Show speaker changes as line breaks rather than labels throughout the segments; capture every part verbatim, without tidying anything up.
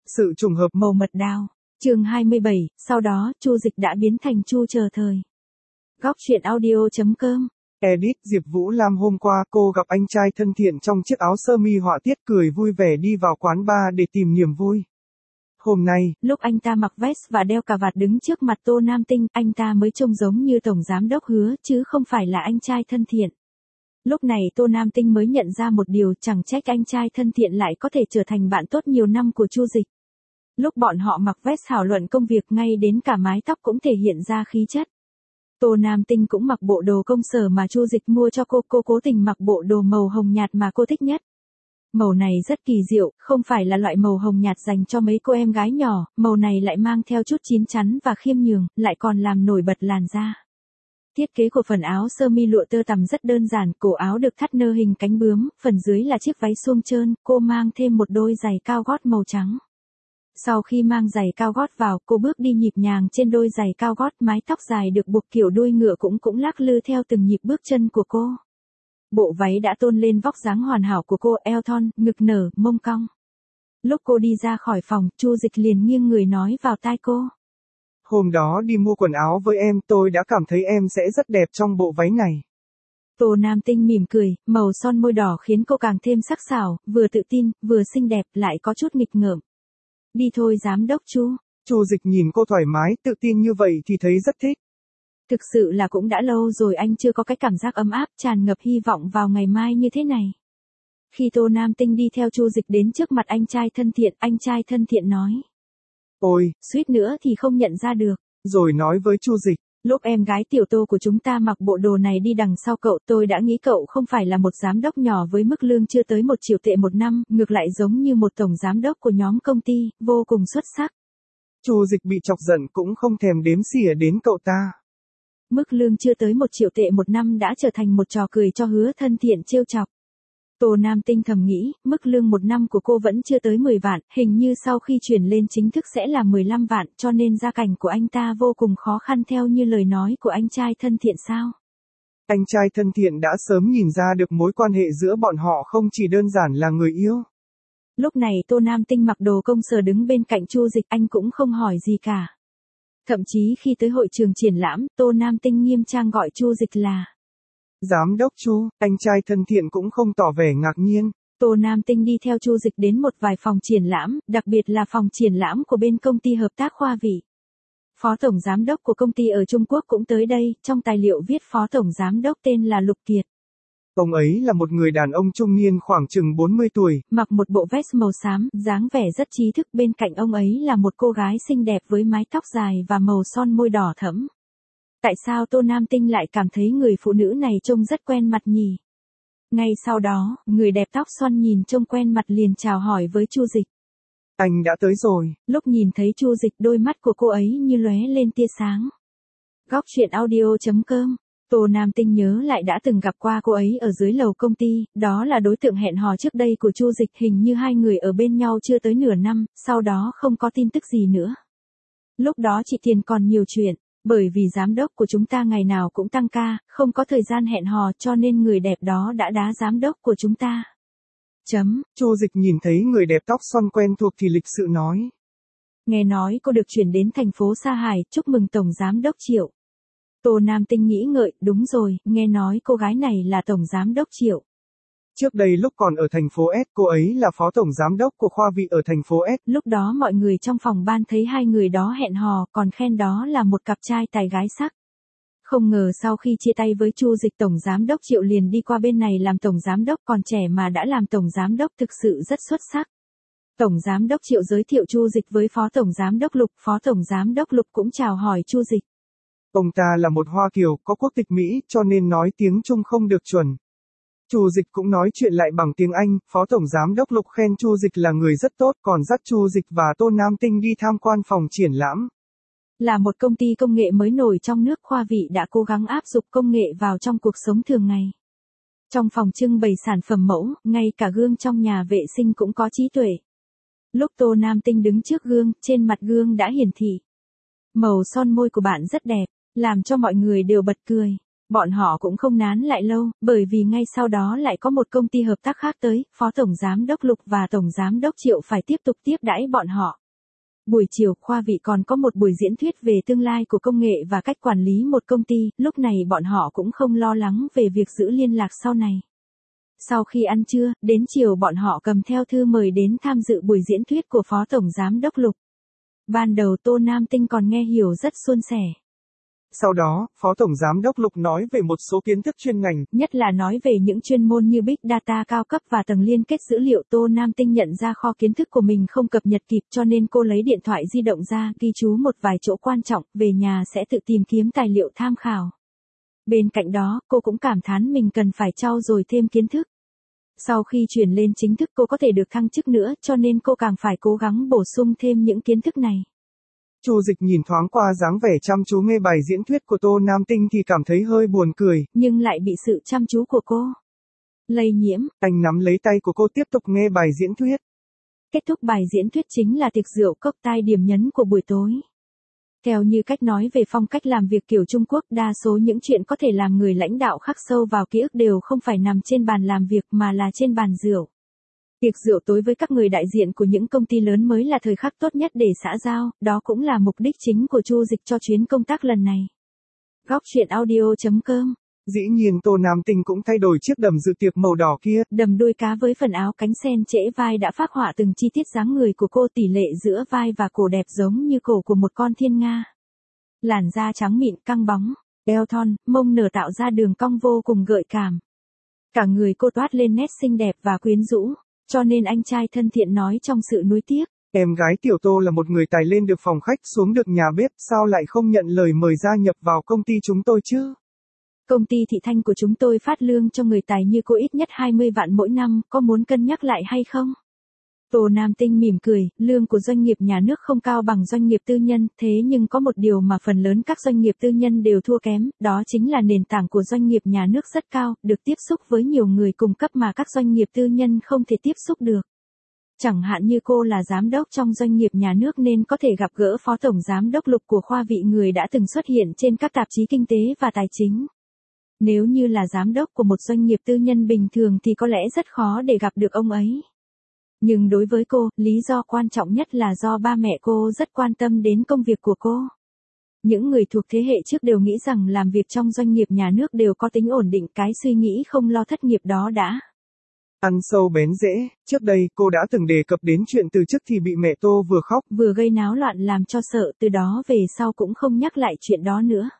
Sự trùng hợp.
Màu mật đào. Chương hai mươi bảy, sau đó, Chu Dịch đã biến thành Chu Chờ Thời. Góc truyện audio chấm com.
Edit Diệp Vũ Lam hôm qua cô gặp anh trai thân thiện trong chiếc áo sơ mi họa tiết cười vui vẻ đi vào quán bar để tìm niềm vui. Hôm nay,
lúc anh ta mặc vest và đeo cà vạt đứng trước mặt Tô Nam Tinh, anh ta mới trông giống như tổng giám đốc Hứa chứ không phải là anh trai thân thiện. Lúc này Tô Nam Tinh mới nhận ra một điều, chẳng trách anh trai thân thiện lại có thể trở thành bạn tốt nhiều năm của Chu Dịch. Lúc bọn họ mặc vest thảo luận công việc, ngay đến cả mái tóc cũng thể hiện ra khí chất. Tô Nam Tinh cũng mặc bộ đồ công sở mà Chu Dịch mua cho cô, cô cố tình mặc bộ đồ màu hồng nhạt mà cô thích nhất. Màu này rất kỳ diệu, không phải là loại màu hồng nhạt dành cho mấy cô em gái nhỏ, màu này lại mang theo chút chín chắn và khiêm nhường, lại còn làm nổi bật làn da. Thiết kế của phần áo sơ mi lụa tơ tằm rất đơn giản, cổ áo được thắt nơ hình cánh bướm, phần dưới là chiếc váy suông trơn, cô mang thêm một đôi giày cao gót màu trắng. Sau khi mang giày cao gót vào, cô bước đi nhịp nhàng trên đôi giày cao gót, mái tóc dài được buộc kiểu đuôi ngựa cũng cũng lắc lư theo từng nhịp bước chân của cô. Bộ váy đã tôn lên vóc dáng hoàn hảo của cô, eo thon, ngực nở, mông cong. Lúc cô đi ra khỏi phòng, Chu Dịch liền nghiêng người nói vào tai cô.
Hôm đó đi mua quần áo với em, tôi đã cảm thấy em sẽ rất đẹp trong bộ váy này.
Tô Nam Tinh mỉm cười, màu son môi đỏ khiến cô càng thêm sắc sảo, vừa tự tin, vừa xinh đẹp, lại có chút nghịch ngợm. Đi thôi giám đốc Chu.
Chu Dịch nhìn cô thoải mái, tự tin như vậy thì thấy rất thích.
Thực sự là cũng đã lâu rồi anh chưa có cái cảm giác ấm áp, tràn ngập hy vọng vào ngày mai như thế này. Khi Tô Nam Tinh đi theo Chu Dịch đến trước mặt anh trai thân thiện, anh trai thân thiện nói.
Ôi,
suýt nữa thì không nhận ra được.
Rồi nói với Chu Dịch.
Lúc em gái tiểu Tô của chúng ta mặc bộ đồ này đi đằng sau cậu, tôi đã nghĩ cậu không phải là một giám đốc nhỏ với mức lương chưa tới một triệu tệ một năm, ngược lại giống như một tổng giám đốc của nhóm công ty, vô cùng xuất sắc.
Chu Dịch bị chọc giận cũng không thèm đếm xỉa đến cậu ta.
Mức lương chưa tới một triệu tệ một năm đã trở thành một trò cười cho Hứa thân thiện trêu chọc. Tô Nam Tinh thầm nghĩ, mức lương một năm của cô vẫn chưa tới mười vạn, hình như sau khi chuyển lên chính thức sẽ là mười lăm vạn, cho nên gia cảnh của anh ta vô cùng khó khăn theo như lời nói của anh trai thân thiện sao.
Anh trai thân thiện đã sớm nhìn ra được mối quan hệ giữa bọn họ không chỉ đơn giản là người yêu.
Lúc này Tô Nam Tinh mặc đồ công sở đứng bên cạnh Chu Dịch, anh cũng không hỏi gì cả. Thậm chí khi tới hội trường triển lãm, Tô Nam Tinh nghiêm trang gọi Chu Dịch là
Giám đốc Chu, anh trai thân thiện cũng không tỏ vẻ ngạc nhiên.
Tô Nam Tinh đi theo Chu Dịch đến một vài phòng triển lãm, đặc biệt là phòng triển lãm của bên công ty hợp tác Khoa Vị. Phó tổng giám đốc của công ty ở Trung Quốc cũng tới đây, trong tài liệu viết phó tổng giám đốc tên là Lục Kiệt.
Ông ấy là một người đàn ông trung niên khoảng chừng bốn mươi tuổi,
mặc một bộ vest màu xám, dáng vẻ rất trí thức, bên cạnh ông ấy là một cô gái xinh đẹp với mái tóc dài và màu son môi đỏ thẫm. Tại sao Tô Nam Tinh lại cảm thấy người phụ nữ này trông rất quen mặt nhỉ? Ngay sau đó, người đẹp tóc xoăn nhìn trông quen mặt liền chào hỏi với Chu Dịch.
Anh đã tới rồi.
Lúc nhìn thấy Chu Dịch, đôi mắt của cô ấy như lóe lên tia sáng. Góc truyện audio chấm com. Tô Nam Tinh nhớ lại đã từng gặp qua cô ấy ở dưới lầu công ty, đó là đối tượng hẹn hò trước đây của Chu Dịch, hình như hai người ở bên nhau chưa tới nửa năm, sau đó không có tin tức gì nữa. Lúc đó chị Tiền còn nhiều chuyện, bởi vì giám đốc của chúng ta ngày nào cũng tăng ca, không có thời gian hẹn hò cho nên người đẹp đó đã đá giám đốc của chúng ta. Chấm.
Chu Dịch nhìn thấy người đẹp tóc xoăn quen thuộc thì lịch sự nói.
Nghe nói cô được chuyển đến thành phố Sa Hải, chúc mừng tổng giám đốc Triệu. Tô Nam Tinh nghĩ ngợi, đúng rồi, nghe nói cô gái này là tổng giám đốc Triệu.
Trước đây lúc còn ở thành phố S, cô ấy là phó tổng giám đốc của Khoa Vị ở thành phố S.
Lúc đó mọi người trong phòng ban thấy hai người đó hẹn hò, còn khen đó là một cặp trai tài gái sắc. Không ngờ sau khi chia tay với Chu Dịch, tổng giám đốc Triệu liền đi qua bên này làm tổng giám đốc, còn trẻ mà đã làm tổng giám đốc thực sự rất xuất sắc. Tổng giám đốc Triệu giới thiệu Chu Dịch với phó tổng giám đốc Lục, phó tổng giám đốc Lục cũng chào hỏi Chu Dịch.
Ông ta là một Hoa Kiều, có quốc tịch Mỹ, cho nên nói tiếng Trung không được chuẩn. Chu Dịch cũng nói chuyện lại bằng tiếng Anh, phó tổng giám đốc Lục khen Chu Dịch là người rất tốt, còn dắt Chu Dịch và Tô Nam Tinh đi tham quan phòng triển lãm.
Là một công ty công nghệ mới nổi trong nước, Khoa Vị đã cố gắng áp dụng công nghệ vào trong cuộc sống thường ngày. Trong phòng trưng bày sản phẩm mẫu, ngay cả gương trong nhà vệ sinh cũng có trí tuệ. Lúc Tô Nam Tinh đứng trước gương, trên mặt gương đã hiển thị. Màu son môi của bạn rất đẹp, làm cho mọi người đều bật cười. Bọn họ cũng không nán lại lâu, bởi vì ngay sau đó lại có một công ty hợp tác khác tới, Phó Tổng Giám đốc Lục và Tổng Giám đốc Triệu phải tiếp tục tiếp đãi bọn họ. Buổi chiều, khoa vị còn có một buổi diễn thuyết về tương lai của công nghệ và cách quản lý một công ty, lúc này bọn họ cũng không lo lắng về việc giữ liên lạc sau này. Sau khi ăn trưa, đến chiều bọn họ cầm theo thư mời đến tham dự buổi diễn thuyết của Phó Tổng Giám đốc Lục. Ban đầu Tô Nam Tinh còn nghe hiểu rất suôn sẻ.
Sau đó, Phó Tổng Giám đốc Lục nói về một số kiến thức chuyên ngành,
nhất là nói về những chuyên môn như Big Data cao cấp và tầng liên kết dữ liệu. Tô Nam Tinh nhận ra kho kiến thức của mình không cập nhật kịp cho nên cô lấy điện thoại di động ra, ghi chú một vài chỗ quan trọng, về nhà sẽ tự tìm kiếm tài liệu tham khảo. Bên cạnh đó, cô cũng cảm thán mình cần phải trau dồi thêm kiến thức. Sau khi chuyển lên chính thức cô có thể được thăng chức nữa, cho nên cô càng phải cố gắng bổ sung thêm những kiến thức này.
Chu Dịch nhìn thoáng qua dáng vẻ chăm chú nghe bài diễn thuyết của Tô Nam Tinh thì cảm thấy hơi buồn cười,
nhưng lại bị sự chăm chú của cô lây nhiễm.
Anh nắm lấy tay của cô tiếp tục nghe bài diễn thuyết.
Kết thúc bài diễn thuyết chính là tiệc rượu cốc tai điểm nhấn của buổi tối. Theo như cách nói về phong cách làm việc kiểu Trung Quốc, đa số những chuyện có thể làm người lãnh đạo khắc sâu vào ký ức đều không phải nằm trên bàn làm việc mà là trên bàn rượu. Tiệc rượu tối với các người đại diện của những công ty lớn mới là thời khắc tốt nhất để xã giao, đó cũng là mục đích chính của Chu Dịch cho chuyến công tác lần này. Góc truyện audio chấm com.
Dĩ nhiên Tô Nam Tinh cũng thay đổi chiếc đầm dự tiệc màu đỏ kia.
Đầm đuôi cá với phần áo cánh sen trễ vai đã phác họa từng chi tiết dáng người của cô, tỷ lệ giữa vai và cổ đẹp giống như cổ của một con thiên nga. Làn da trắng mịn căng bóng, eo thon, mông nở tạo ra đường cong vô cùng gợi cảm. Cả người cô toát lên nét xinh đẹp và quyến rũ, cho nên anh trai thân thiện nói trong sự nuối tiếc.
Em gái Tiểu Tô là một người tài lên được phòng khách xuống được nhà bếp, sao lại không nhận lời mời gia nhập vào công ty chúng tôi chứ?
Công ty Thị Thanh của chúng tôi phát lương cho người tài như cô ít nhất hai mươi vạn mỗi năm, có muốn cân nhắc lại hay không? Tô Nam Tinh mỉm cười, lương của doanh nghiệp nhà nước không cao bằng doanh nghiệp tư nhân, thế nhưng có một điều mà phần lớn các doanh nghiệp tư nhân đều thua kém, đó chính là nền tảng của doanh nghiệp nhà nước rất cao, được tiếp xúc với nhiều người cùng cấp mà các doanh nghiệp tư nhân không thể tiếp xúc được. Chẳng hạn như cô là giám đốc trong doanh nghiệp nhà nước nên có thể gặp gỡ Phó Tổng Giám đốc Lục của khoa vị, người đã từng xuất hiện trên các tạp chí kinh tế và tài chính. Nếu như là giám đốc của một doanh nghiệp tư nhân bình thường thì có lẽ rất khó để gặp được ông ấy. Nhưng đối với cô, lý do quan trọng nhất là do ba mẹ cô rất quan tâm đến công việc của cô. Những người thuộc thế hệ trước đều nghĩ rằng làm việc trong doanh nghiệp nhà nước đều có tính ổn định, cái suy nghĩ không lo thất nghiệp đó đã
ăn sâu bén rễ. Trước đây, cô đã từng đề cập đến chuyện từ chức thì bị mẹ Tô vừa khóc,
vừa gây náo loạn làm cho sợ, từ đó về sau cũng không nhắc lại chuyện đó nữa.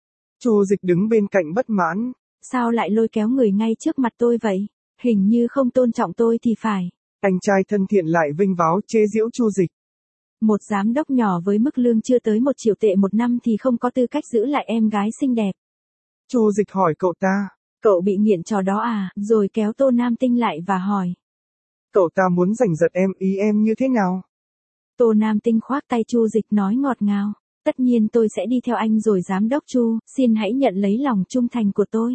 Chu Dịch đứng bên cạnh bất mãn.
Sao lại lôi kéo người ngay trước mặt tôi vậy? Hình như không tôn trọng tôi thì phải.
Anh trai thân thiện lại vinh váo chế giễu Chu Dịch.
Một giám đốc nhỏ với mức lương chưa tới một triệu tệ một năm thì không có tư cách giữ lại em gái xinh đẹp.
Chu Dịch hỏi cậu ta.
Cậu bị nghiện trò đó à? Rồi kéo Tô Nam Tinh lại và hỏi.
Cậu ta muốn giành giật em, ý em như thế nào?
Tô Nam Tinh khoác tay Chu Dịch nói ngọt ngào. Tất nhiên tôi sẽ đi theo anh rồi giám đốc Chu, xin hãy nhận lấy lòng trung thành của tôi.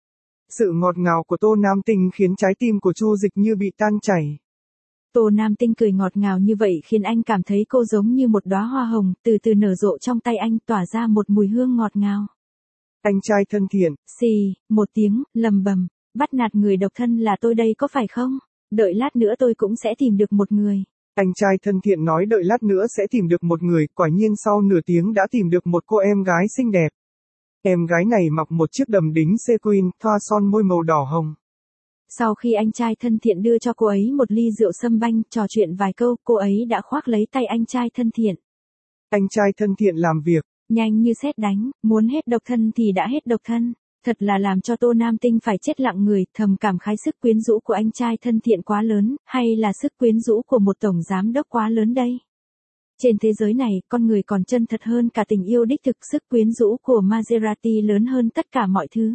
Sự ngọt ngào của Tô Nam Tinh khiến trái tim của Chu Dịch như bị tan chảy.
Tô Nam Tinh cười ngọt ngào như vậy khiến anh cảm thấy cô giống như một đóa hoa hồng, từ từ nở rộ trong tay anh, tỏa ra một mùi hương ngọt ngào.
Anh trai thân thiện.
Xì, một tiếng, lầm bầm, bắt nạt người độc thân là tôi đây có phải không? Đợi lát nữa tôi cũng sẽ tìm được một người.
Anh trai thân thiện nói đợi lát nữa sẽ tìm được một người, quả nhiên sau nửa tiếng đã tìm được một cô em gái xinh đẹp. Em gái này mặc một chiếc đầm đính sequin, thoa son môi màu đỏ hồng.
Sau khi anh trai thân thiện đưa cho cô ấy một ly rượu sâm banh, trò chuyện vài câu, cô ấy đã khoác lấy tay anh trai thân thiện.
Anh trai thân thiện làm việc
nhanh như sét đánh, muốn hết độc thân thì đã hết độc thân. Thật là làm cho Tô Nam Tinh phải chết lặng người, thầm cảm khái sức quyến rũ của anh trai thân thiện quá lớn, hay là sức quyến rũ của một tổng giám đốc quá lớn đây. Trên thế giới này, con người còn chân thật hơn cả tình yêu đích thực, sức quyến rũ của Maserati lớn hơn tất cả mọi thứ.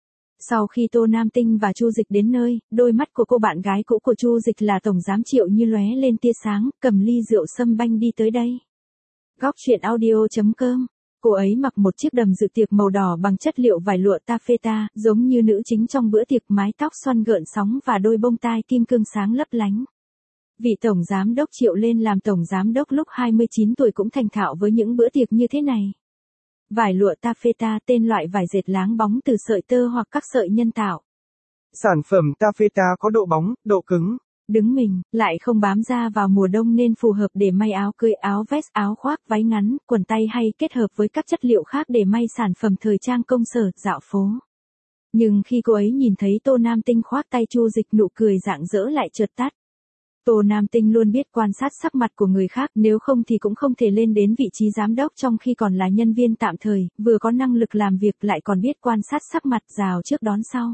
Sau khi Tô Nam Tinh và Chu Dịch đến nơi, đôi mắt của cô bạn gái cũ của Chu Dịch là tổng giám Triệu như lóe lên tia sáng, cầm ly rượu sâm banh đi tới đây. Góc truyện audio chấm com. Cô ấy mặc một chiếc đầm dự tiệc màu đỏ bằng chất liệu vải lụa taffeta, giống như nữ chính trong bữa tiệc, mái tóc xoăn gợn sóng và đôi bông tai kim cương sáng lấp lánh. Vị tổng giám đốc Triệu lên làm tổng giám đốc lúc hai mươi chín tuổi cũng thành thạo với những bữa tiệc như thế này. Vải lụa taffeta, tên loại vải dệt láng bóng từ sợi tơ hoặc các sợi nhân tạo.
Sản phẩm taffeta có độ bóng, độ cứng,
đứng mình, lại không bám da vào mùa đông nên phù hợp để may áo cưới, áo vest, áo khoác, váy ngắn, quần tây hay kết hợp với các chất liệu khác để may sản phẩm thời trang công sở, dạo phố. Nhưng khi cô ấy nhìn thấy Tô Nam Tinh khoác tay Chu Dịch, nụ cười rạng rỡ lại chợt tắt. Tô Nam Tinh luôn biết quan sát sắc mặt của người khác, nếu không thì cũng không thể lên đến vị trí giám đốc trong khi còn là nhân viên tạm thời, vừa có năng lực làm việc lại còn biết quan sát sắc mặt, rào trước đón sau.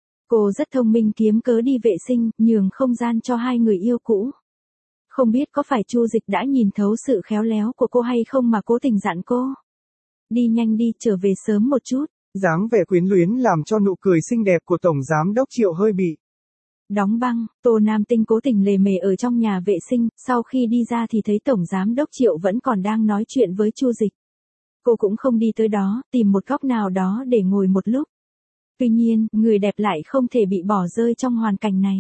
Cô rất thông minh, kiếm cớ đi vệ sinh, nhường không gian cho hai người yêu cũ. Không biết có phải Chu Dịch đã nhìn thấu sự khéo léo của cô hay không mà cố tình dặn cô. Đi nhanh đi, trở về sớm một chút.
Dáng vẻ quyến luyến làm cho nụ cười xinh đẹp của Tổng Giám Đốc Triệu hơi bị
đóng băng. Tô Nam Tinh cố tình lề mề ở trong nhà vệ sinh, sau khi đi ra thì thấy Tổng Giám Đốc Triệu vẫn còn đang nói chuyện với Chu Dịch. Cô cũng không đi tới đó, tìm một góc nào đó để ngồi một lúc. Tuy nhiên, người đẹp lại không thể bị bỏ rơi trong hoàn cảnh này.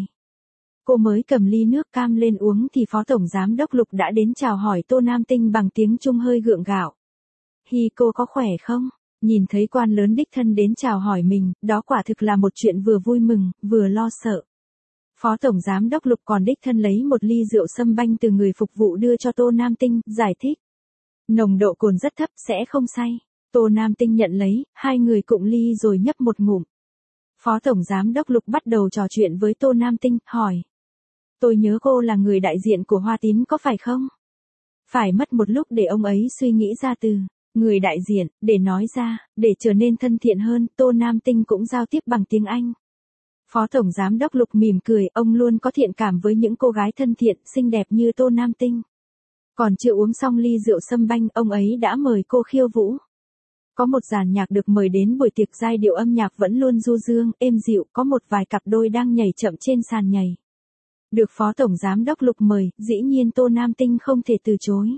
Cô mới cầm ly nước cam lên uống thì Phó Tổng Giám Đốc Lục đã đến chào hỏi Tô Nam Tinh bằng tiếng Trung hơi gượng gạo. Hi, cô có khỏe không? Nhìn thấy quan lớn đích thân đến chào hỏi mình, đó quả thực là một chuyện vừa vui mừng, vừa lo sợ. Phó Tổng Giám Đốc Lục còn đích thân lấy một ly rượu sâm banh từ người phục vụ đưa cho Tô Nam Tinh, giải thích. Nồng độ cồn rất thấp, sẽ không say. Tô Nam Tinh nhận lấy, hai người cụng ly rồi nhấp một ngụm. Phó Tổng Giám Đốc Lục bắt đầu trò chuyện với Tô Nam Tinh, hỏi. Tôi nhớ cô là người đại diện của Hoa Tín có phải không? Phải mất một lúc để ông ấy suy nghĩ ra từ người đại diện, để nói ra, để trở nên thân thiện hơn, Tô Nam Tinh cũng giao tiếp bằng tiếng Anh. Phó Tổng Giám Đốc Lục mỉm cười, ông luôn có thiện cảm với những cô gái thân thiện, xinh đẹp như Tô Nam Tinh. Còn chưa uống xong ly rượu sâm banh, ông ấy đã mời cô khiêu vũ. Có một dàn nhạc được mời đến buổi tiệc, giai điệu âm nhạc vẫn luôn du dương, êm dịu, có một vài cặp đôi đang nhảy chậm trên sàn nhảy. Được Phó Tổng Giám Đốc Lục mời, dĩ nhiên Tô Nam Tinh không thể từ chối.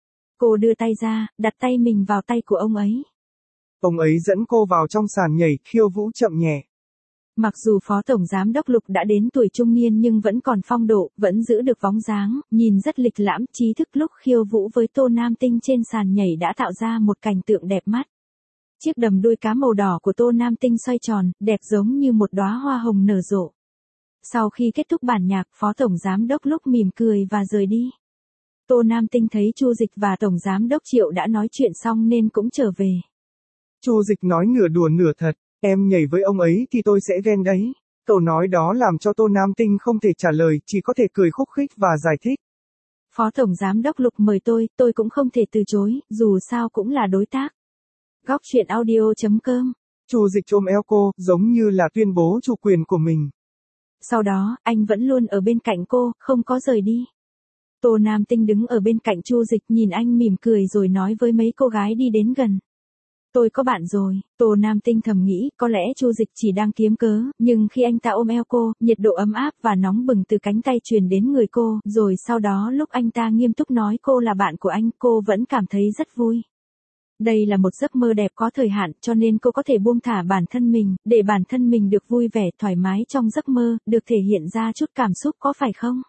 Cô đưa tay ra, đặt tay mình vào tay của ông ấy.
Ông ấy dẫn cô vào trong sàn nhảy, khiêu vũ chậm nhẹ.
Mặc dù Phó Tổng Giám Đốc Lục đã đến tuổi trung niên nhưng vẫn còn phong độ, vẫn giữ được bóng dáng, nhìn rất lịch lãm, trí thức. Lúc khiêu vũ với Tô Nam Tinh trên sàn nhảy đã tạo ra một cảnh tượng đẹp mắt. Chiếc đầm đuôi cá màu đỏ của Tô Nam Tinh xoay tròn, đẹp giống như một đóa hoa hồng nở rộ. Sau khi kết thúc bản nhạc, Phó Tổng Giám Đốc Lục mỉm cười và rời đi. Tô Nam Tinh thấy Chu Dịch và Tổng Giám Đốc Triệu đã nói chuyện xong nên cũng trở về.
Chu Dịch nói nửa đùa nửa thật, em nhảy với ông ấy thì tôi sẽ ghen đấy. Cậu nói đó làm cho Tô Nam Tinh không thể trả lời, chỉ có thể cười khúc khích và giải thích.
Phó Tổng Giám Đốc Lục mời tôi, tôi cũng không thể từ chối, dù sao cũng là đối tác. Góc truyện audio chấm com.
Chu Dịch ôm eo cô, giống như là tuyên bố chủ quyền của mình.
Sau đó, anh vẫn luôn ở bên cạnh cô, không có rời đi. Tô Nam Tinh đứng ở bên cạnh Chu Dịch, nhìn anh mỉm cười rồi nói với mấy cô gái đi đến gần. Tôi có bạn rồi. Tô Nam Tinh thầm nghĩ, có lẽ Chu Dịch chỉ đang kiếm cớ, nhưng khi anh ta ôm eo cô, nhiệt độ ấm áp và nóng bừng từ cánh tay truyền đến người cô, rồi sau đó lúc anh ta nghiêm túc nói cô là bạn của anh, cô vẫn cảm thấy rất vui. Đây là một giấc mơ đẹp có thời hạn, cho nên cô có thể buông thả bản thân mình, để bản thân mình được vui vẻ, thoải mái trong giấc mơ, được thể hiện ra chút cảm xúc, có phải không?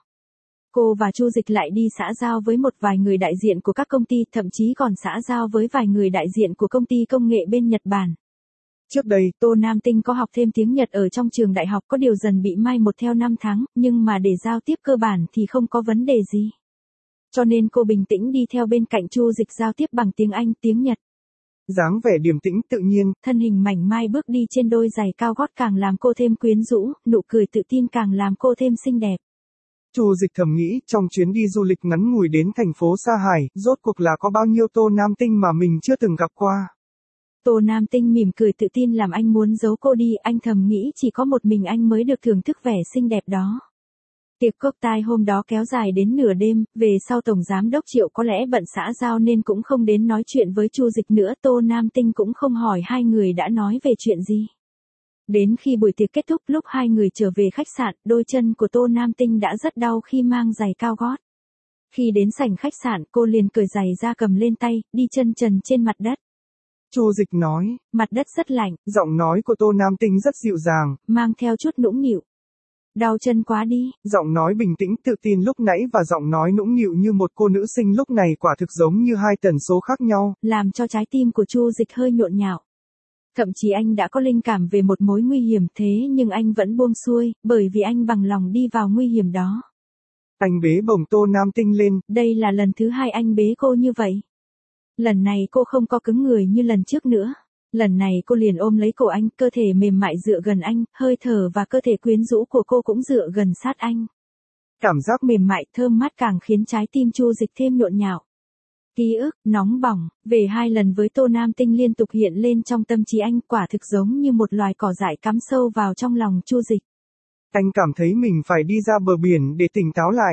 Cô và Chu Dịch lại đi xã giao với một vài người đại diện của các công ty, thậm chí còn xã giao với vài người đại diện của công ty công nghệ bên Nhật Bản.
Trước đây,
Tô Nam Tinh có học thêm tiếng Nhật ở trong trường đại học, có điều dần bị mai một theo năm tháng, nhưng mà để giao tiếp cơ bản thì không có vấn đề gì. Cho nên cô bình tĩnh đi theo bên cạnh Chu Dịch giao tiếp bằng tiếng Anh, tiếng Nhật.
Dáng vẻ điềm tĩnh tự nhiên,
thân hình mảnh mai bước đi trên đôi giày cao gót càng làm cô thêm quyến rũ, nụ cười tự tin càng làm cô thêm xinh đẹp.
Chu Dịch thầm nghĩ, trong chuyến đi du lịch ngắn ngủi đến thành phố Sa Hải, rốt cuộc là có bao nhiêu Tô Nam Tinh mà mình chưa từng gặp qua.
Tô Nam Tinh mỉm cười tự tin làm anh muốn giấu cô đi, anh thầm nghĩ chỉ có một mình anh mới được thưởng thức vẻ xinh đẹp đó. Tiệc cocktail hôm đó kéo dài đến nửa đêm, về sau Tổng Giám Đốc Triệu có lẽ bận xã giao nên cũng không đến nói chuyện với Chu Dịch nữa, Tô Nam Tinh cũng không hỏi hai người đã nói về chuyện gì. Đến khi buổi tiệc kết thúc, lúc hai người trở về khách sạn, đôi chân của Tô Nam Tinh đã rất đau khi mang giày cao gót. Khi đến sảnh khách sạn, cô liền cởi giày ra cầm lên tay, đi chân trần trên mặt đất.
Chu Dịch nói,
mặt đất rất lạnh.
Giọng nói của Tô Nam Tinh rất dịu dàng,
mang theo chút nũng nịu. Đau chân quá đi.
Giọng nói bình tĩnh tự tin lúc nãy và giọng nói nũng nịu như một cô nữ sinh lúc này quả thực giống như hai tần số khác nhau.
Làm cho trái tim của Chu Dịch hơi nhộn nhạo. Thậm chí anh đã có linh cảm về một mối nguy hiểm thế nhưng anh vẫn buông xuôi, bởi vì anh bằng lòng đi vào nguy hiểm đó.
Anh bế bổng Tô Nam Tinh lên.
Đây là lần thứ hai anh bế cô như vậy. Lần này cô không có cứng người như lần trước nữa. Lần này cô liền ôm lấy cổ anh, cơ thể mềm mại dựa gần anh, hơi thở và cơ thể quyến rũ của cô cũng dựa gần sát anh. Cảm giác mềm mại thơm mát càng khiến trái tim Chu Dịch thêm nhộn nhạo. Ký ức, nóng bỏng, về hai lần với Tô Nam Tinh liên tục hiện lên trong tâm trí anh, quả thực giống như một loài cỏ dại cắm sâu vào trong lòng Chu Dịch.
Anh cảm thấy mình phải đi ra bờ biển để tỉnh táo lại.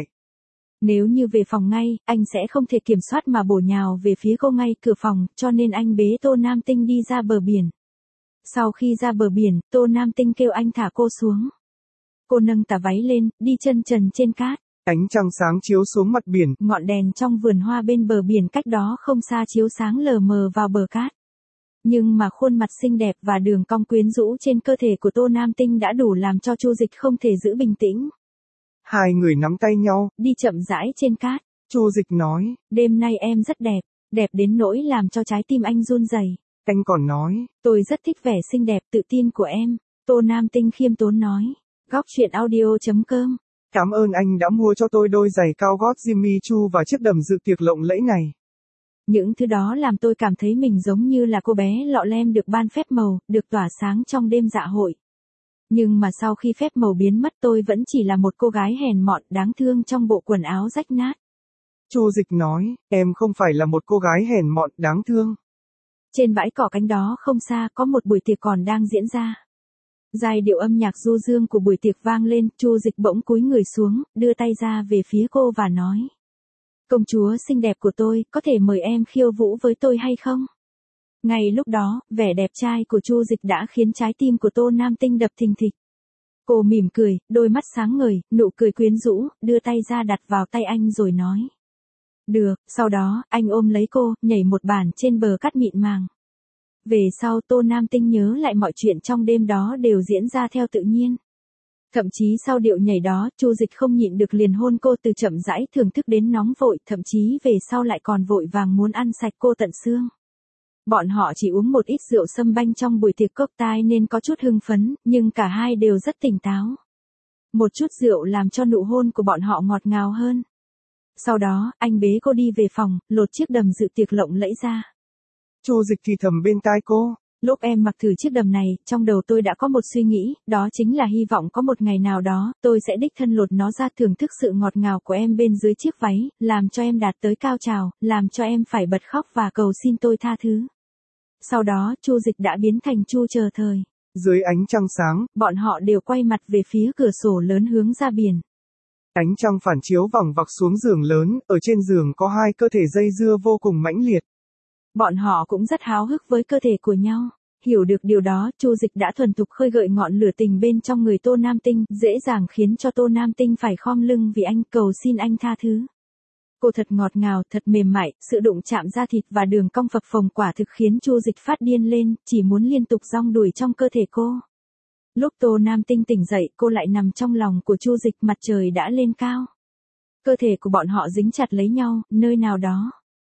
Nếu như về phòng ngay, anh sẽ không thể kiểm soát mà bổ nhào về phía cô ngay cửa phòng, cho nên anh bế Tô Nam Tinh đi ra bờ biển. Sau khi ra bờ biển, Tô Nam Tinh kêu anh thả cô xuống. Cô nâng tà váy lên, đi chân trần trên cát.
Ánh trăng sáng chiếu xuống mặt biển.
Ngọn đèn trong vườn hoa bên bờ biển cách đó không xa chiếu sáng lờ mờ vào bờ cát. Nhưng mà khuôn mặt xinh đẹp và đường cong quyến rũ trên cơ thể của Tô Nam Tinh đã đủ làm cho Chu Dịch không thể giữ bình tĩnh.
Hai người nắm tay nhau,
đi chậm rãi trên cát.
Chu Dịch nói,
đêm nay em rất đẹp, đẹp đến nỗi làm cho trái tim anh run rẩy.
Anh còn nói,
tôi rất thích vẻ xinh đẹp tự tin của em. Tô Nam Tinh khiêm tốn nói. Góc truyện audio chấm com.
Cảm ơn anh đã mua cho tôi đôi giày cao gót Jimmy Choo và chiếc đầm dự tiệc lộng lẫy này.
Những thứ đó làm tôi cảm thấy mình giống như là cô bé lọ lem được ban phép màu, được tỏa sáng trong đêm dạ hội. Nhưng mà sau khi phép màu biến mất tôi vẫn chỉ là một cô gái hèn mọn đáng thương trong bộ quần áo rách nát.
Chu Dịch nói, em không phải là một cô gái hèn mọn đáng thương.
Trên bãi cỏ cánh đó không xa có một buổi tiệc còn đang diễn ra. Giai điệu âm nhạc du dương của buổi tiệc vang lên, Chu Dịch bỗng cúi người xuống, đưa tay ra về phía cô và nói. Công chúa xinh đẹp của tôi, có thể mời em khiêu vũ với tôi hay không? Ngay lúc đó, vẻ đẹp trai của Chu Dịch đã khiến trái tim của Tô Nam Tinh đập thình thịch. Cô mỉm cười, đôi mắt sáng ngời, nụ cười quyến rũ, đưa tay ra đặt vào tay anh rồi nói. Được, sau đó, anh ôm lấy cô, nhảy một bản trên bờ cát mịn màng. Về sau Tô Nam Tinh nhớ lại mọi chuyện trong đêm đó đều diễn ra theo tự nhiên. Thậm chí sau điệu nhảy đó, Chu Dịch không nhịn được liền hôn cô từ chậm rãi thưởng thức đến nóng vội, thậm chí về sau lại còn vội vàng muốn ăn sạch cô tận xương. Bọn họ chỉ uống một ít rượu sâm banh trong buổi tiệc cocktail nên có chút hưng phấn, nhưng cả hai đều rất tỉnh táo. Một chút rượu làm cho nụ hôn của bọn họ ngọt ngào hơn. Sau đó, anh bế cô đi về phòng, lột chiếc đầm dự tiệc lộng lẫy ra.
Chu Dịch thì thầm bên tai cô.
Lúc em mặc thử chiếc đầm này, trong đầu tôi đã có một suy nghĩ, đó chính là hy vọng có một ngày nào đó, tôi sẽ đích thân lột nó ra thưởng thức sự ngọt ngào của em bên dưới chiếc váy, làm cho em đạt tới cao trào, làm cho em phải bật khóc và cầu xin tôi tha thứ. Sau đó, Chu Dịch đã biến thành Chu Chờ Thời.
Dưới ánh trăng sáng,
bọn họ đều quay mặt về phía cửa sổ lớn hướng ra biển.
Ánh trăng phản chiếu vằng vặc xuống giường lớn, ở trên giường có hai cơ thể dây dưa vô cùng mãnh liệt.
Bọn họ cũng rất háo hức với cơ thể của nhau. Hiểu được điều đó, Chu Dịch đã thuần thục khơi gợi ngọn lửa tình bên trong người Tô Nam Tinh, dễ dàng khiến cho Tô Nam Tinh phải khom lưng vì anh, cầu xin anh tha thứ. Cô thật ngọt ngào, thật mềm mại, sự đụng chạm da thịt và đường cong phập phồng quả thực khiến Chu Dịch phát điên lên, chỉ muốn liên tục dong đuổi trong cơ thể cô. Lúc Tô Nam Tinh tỉnh dậy, cô lại nằm trong lòng của Chu Dịch, mặt trời đã lên cao. Cơ thể của bọn họ dính chặt lấy nhau, nơi nào đó.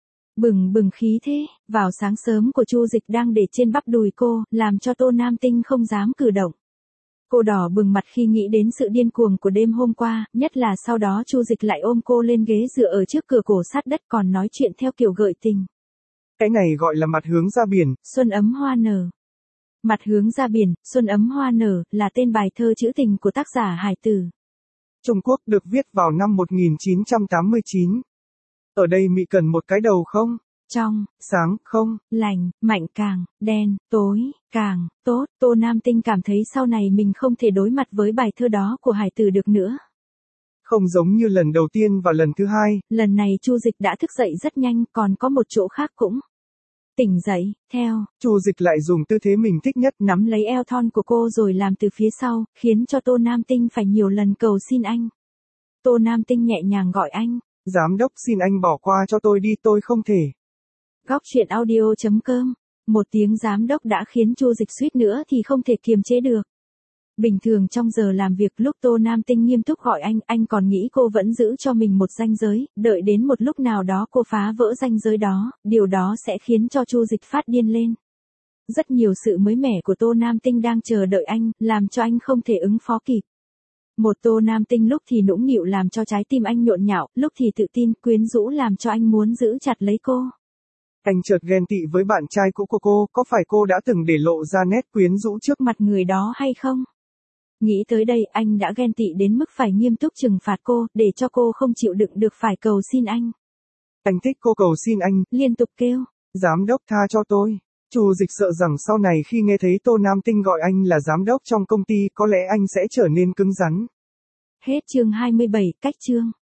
Bừng bừng khí thế, vào sáng sớm của Chu Dịch đang để trên bắp đùi cô, làm cho Tô Nam Tinh không dám cử động. Cô đỏ bừng mặt khi nghĩ đến sự điên cuồng của đêm hôm qua, nhất là sau đó Chu Dịch lại ôm cô lên ghế dựa ở trước cửa cổ sát đất còn nói chuyện theo kiểu gợi tình.
Cái này gọi là mặt hướng ra biển.
Xuân ấm hoa nở. Mặt hướng ra biển, xuân ấm hoa nở, là tên bài thơ trữ tình của tác giả Hải Tử.
Trung Quốc, được viết vào năm một nghìn chín trăm tám mươi chín. Ở đây mị cần một cái đầu không?
Trong,
sáng, không?
lành, mạnh càng, đen, tối, càng, tốt. Tô Nam Tinh cảm thấy sau này mình không thể đối mặt với bài thơ đó của Hải Tử được nữa.
Không giống như lần đầu tiên và lần thứ hai.
Lần này Chu Dịch đã thức dậy rất nhanh, còn có một chỗ khác cũng tỉnh dậy, theo.
Chu Dịch lại dùng tư thế mình thích nhất,
nắm lấy eo thon của cô rồi làm từ phía sau, khiến cho Tô Nam Tinh phải nhiều lần cầu xin anh. Tô Nam Tinh nhẹ nhàng gọi anh.
Giám đốc xin anh bỏ qua cho tôi đi, tôi không thể.
Góc truyện audio chấm com. Một tiếng giám đốc đã khiến Chu Dịch suýt nữa thì không thể kiềm chế được. Bình thường trong giờ làm việc lúc Tô Nam Tinh nghiêm túc gọi anh, anh còn nghĩ cô vẫn giữ cho mình một ranh giới, đợi đến một lúc nào đó cô phá vỡ ranh giới đó, điều đó sẽ khiến cho Chu Dịch phát điên lên. Rất nhiều sự mới mẻ của Tô Nam Tinh đang chờ đợi anh, làm cho anh không thể ứng phó kịp. Một Tô Nam Tinh lúc thì nũng nịu làm cho trái tim anh nhộn nhạo, lúc thì tự tin, quyến rũ làm cho anh muốn giữ chặt lấy cô.
Anh chợt ghen tị với bạn trai cũ của cô, có phải cô đã từng để lộ ra nét quyến rũ trước
mặt người đó hay không? Nghĩ tới đây, anh đã ghen tị đến mức phải nghiêm túc trừng phạt cô, để cho cô không chịu đựng được phải cầu xin anh.
Anh thích cô cầu xin anh,
liên tục kêu,
giám đốc tha cho tôi. Chu Dịch sợ rằng sau này khi nghe thấy Tô Nam Tinh gọi anh là giám đốc trong công ty, có lẽ anh sẽ trở nên cứng rắn.
Hết chương hai mươi bảy, cách chương.